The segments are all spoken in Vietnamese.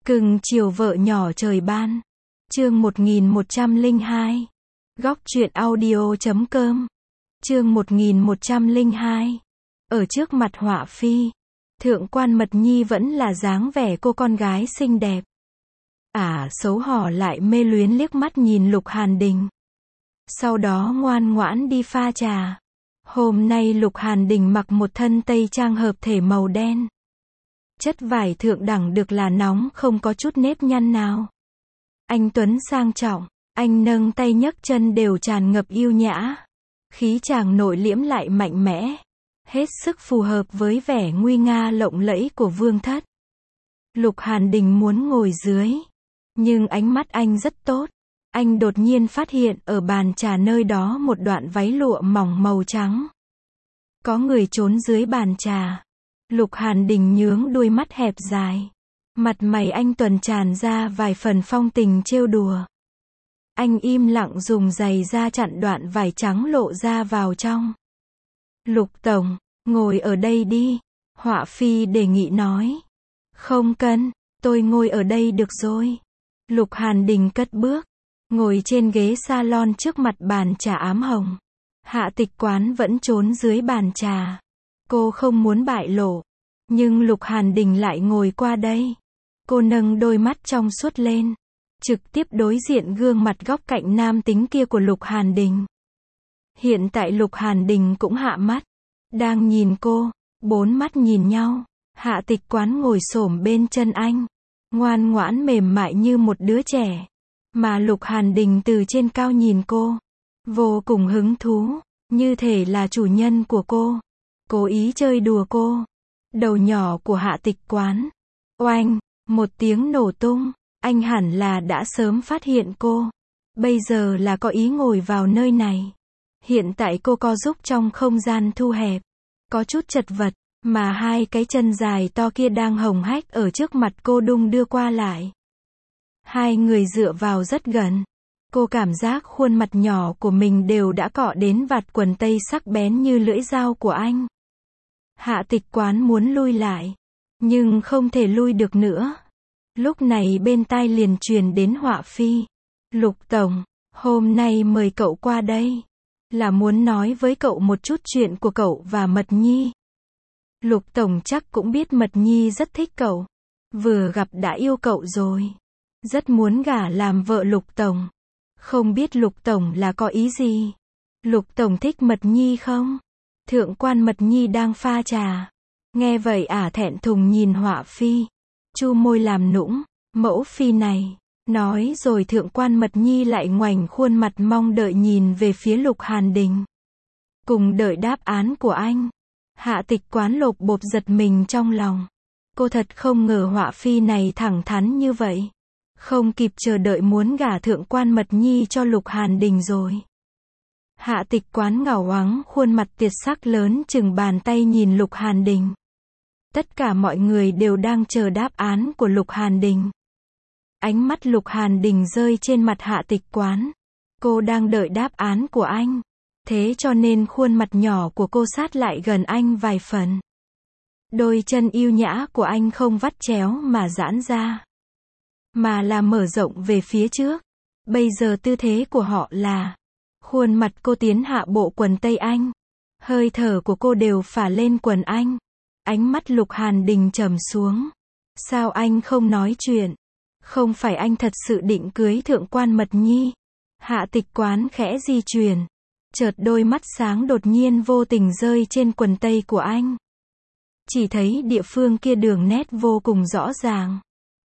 Cưng chiều vợ nhỏ trời ban. Chương 1102. Góc truyện audio.com. Chương 1102. Ở trước mặt họa phi, thượng quan Mật Nhi vẫn là dáng vẻ cô con gái xinh đẹp. Xấu hổ lại mê luyến liếc mắt nhìn Lục Hàn Đình. Sau đó ngoan ngoãn đi pha trà. Hôm nay Lục Hàn Đình mặc một thân tây trang hợp thể màu đen. Chất vải thượng đẳng được là nóng, không có chút nếp nhăn nào. Anh tuấn sang trọng, anh nâng tay nhấc chân đều tràn ngập yêu nhã. Khí chàng nội liễm lại mạnh mẽ, hết sức phù hợp với vẻ nguy nga lộng lẫy của vương thất. Lục Hàn Đình muốn ngồi dưới, nhưng ánh mắt anh rất tốt. Anh đột nhiên phát hiện ở bàn trà nơi đó một đoạn váy lụa mỏng màu trắng. Có người trốn dưới bàn trà. Lục Hàn Đình nhướng đuôi mắt hẹp dài. Mặt mày anh tuần tràn ra vài phần phong tình trêu đùa. Anh im lặng dùng giày da chặn đoạn vải trắng lộ ra vào trong. Lục tổng, ngồi ở đây đi. Họa phi đề nghị nói. Không cần, tôi ngồi ở đây được rồi. Lục Hàn Đình cất bước, ngồi trên ghế salon trước mặt bàn trà ám hồng. Hạ Tịch Quán vẫn trốn dưới bàn trà. Cô không muốn bại lộ, nhưng Lục Hàn Đình lại ngồi qua đây. Cô nâng đôi mắt trong suốt lên, trực tiếp đối diện gương mặt góc cạnh nam tính kia của Lục Hàn Đình. Hiện tại Lục Hàn Đình cũng hạ mắt, đang nhìn cô, bốn mắt nhìn nhau. Hạ Tịch Quán ngồi xổm bên chân anh, ngoan ngoãn mềm mại như một đứa trẻ. Mà Lục Hàn Đình từ trên cao nhìn cô, vô cùng hứng thú, như thể là chủ nhân của cô, cố ý chơi đùa cô. Đầu nhỏ của Hạ Tịch Quán, oanh, một tiếng nổ tung, anh hẳn là đã sớm phát hiện cô. Bây giờ là có ý ngồi vào nơi này. Hiện tại cô co giúp trong không gian thu hẹp, có chút chật vật, mà hai cái chân dài to kia đang hồng hách ở trước mặt cô đung đưa qua lại. Hai người dựa vào rất gần. Cô cảm giác khuôn mặt nhỏ của mình đều đã cọ đến vạt quần tây sắc bén như lưỡi dao của anh. Hạ Tịch Quán muốn lui lại, nhưng không thể lui được nữa. Lúc này bên tai liền truyền đến họa phi. Lục tổng, hôm nay mời cậu qua đây, là muốn nói với cậu một chút chuyện của cậu và Mật Nhi. Lục tổng chắc cũng biết Mật Nhi rất thích cậu, vừa gặp đã yêu cậu rồi, rất muốn gả làm vợ Lục tổng. Không biết Lục tổng là có ý gì? Lục tổng thích Mật Nhi không? Thượng quan Mật Nhi đang pha trà. Nghe vậy thẹn thùng nhìn họa phi, chu môi làm nũng. Mẫu phi này, nói rồi thượng quan Mật Nhi lại ngoảnh khuôn mặt mong đợi nhìn về phía Lục Hàn Đình, cùng đợi đáp án của anh. Hạ Tịch Quán lột bột giật mình trong lòng. Cô thật không ngờ họa phi này thẳng thắn như vậy. Không kịp chờ đợi muốn gả thượng quan Mật Nhi cho Lục Hàn Đình rồi. Hạ Tịch Quán ngảo ngoáng khuôn mặt tiệt sắc lớn chừng bàn tay nhìn Lục Hàn Đình. Tất cả mọi người đều đang chờ đáp án của Lục Hàn Đình. Ánh mắt Lục Hàn Đình rơi trên mặt Hạ Tịch Quán. Cô đang đợi đáp án của anh. Thế cho nên khuôn mặt nhỏ của cô sát lại gần anh vài phần. Đôi chân yêu nhã của anh không vắt chéo mà giãn ra, mà là mở rộng về phía trước. Bây giờ tư thế của họ là, khuôn mặt cô tiến hạ bộ quần tây anh. Hơi thở của cô đều phả lên quần anh. Ánh mắt Lục Hàn Đình trầm xuống. Sao anh không nói chuyện? Không phải anh thật sự định cưới thượng quan Mật Nhi? Hạ Tịch Quán khẽ di chuyển. Chợt đôi mắt sáng đột nhiên vô tình rơi trên quần tây của anh. Chỉ thấy địa phương kia đường nét vô cùng rõ ràng.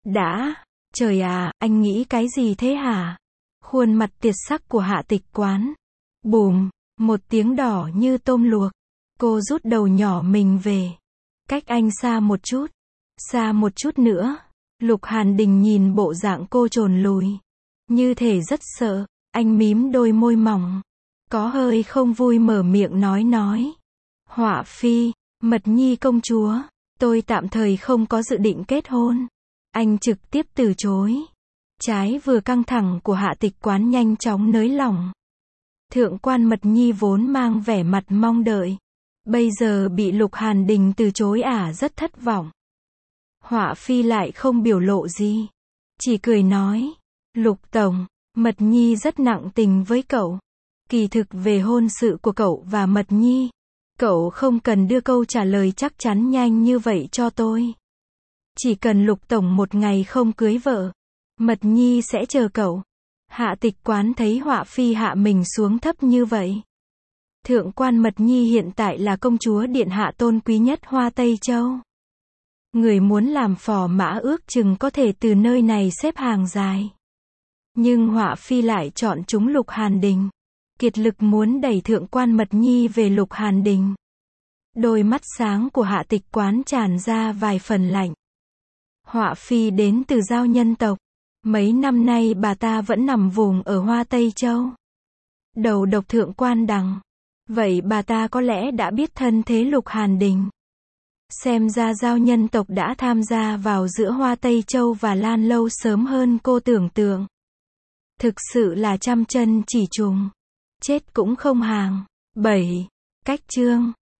Trời anh nghĩ cái gì thế hả? Khuôn mặt tiệt sắc của Hạ Tịch Quán. Bùm, một tiếng đỏ như tôm luộc. Cô rút đầu nhỏ mình về. Cách anh xa một chút nữa. Lục Hàn Đình nhìn bộ dạng cô chồn lùi, như thể rất sợ. Anh mím đôi môi mỏng, có hơi không vui mở miệng nói. Họa phi, Mật Nhi công chúa, tôi tạm thời không có dự định kết hôn. Anh trực tiếp từ chối. Trái vừa căng thẳng của Hạ Tịch Quán nhanh chóng nới lỏng. Thượng quan Mật Nhi vốn mang vẻ mặt mong đợi, bây giờ bị Lục Hàn Đình từ chối rất thất vọng. Họa phi lại không biểu lộ gì. Chỉ cười nói, Lục Tổng, Mật Nhi rất nặng tình với cậu. Kỳ thực về hôn sự của cậu và Mật Nhi, cậu không cần đưa câu trả lời chắc chắn nhanh như vậy cho tôi. Chỉ cần Lục Tổng một ngày không cưới vợ, Mật Nhi sẽ chờ cậu. Hạ Tịch Quán thấy Họa phi hạ mình xuống thấp như vậy. Thượng quan Mật Nhi hiện tại là công chúa điện hạ tôn quý nhất Hoa Tây Châu. Người muốn làm phò mã ước chừng có thể từ nơi này xếp hàng dài. Nhưng Họa phi lại chọn chúng Lục Hàn Đình. Kiệt lực muốn đẩy thượng quan Mật Nhi về Lục Hàn Đình. Đôi mắt sáng của Hạ Tịch Quán tràn ra vài phần lạnh. Họa phi đến từ Giao nhân tộc. Mấy năm nay bà ta vẫn nằm vùng ở Hoa Tây Châu. Đầu độc thượng quan Đằng. Vậy bà ta có lẽ đã biết thân thế Lục Hàn Đình. Xem ra Giao nhân tộc đã tham gia vào giữa Hoa Tây Châu và Lan Lâu sớm hơn cô tưởng tượng. Thực sự là trăm chân chỉ trùng. Chết cũng không hàng. 7. Cách chương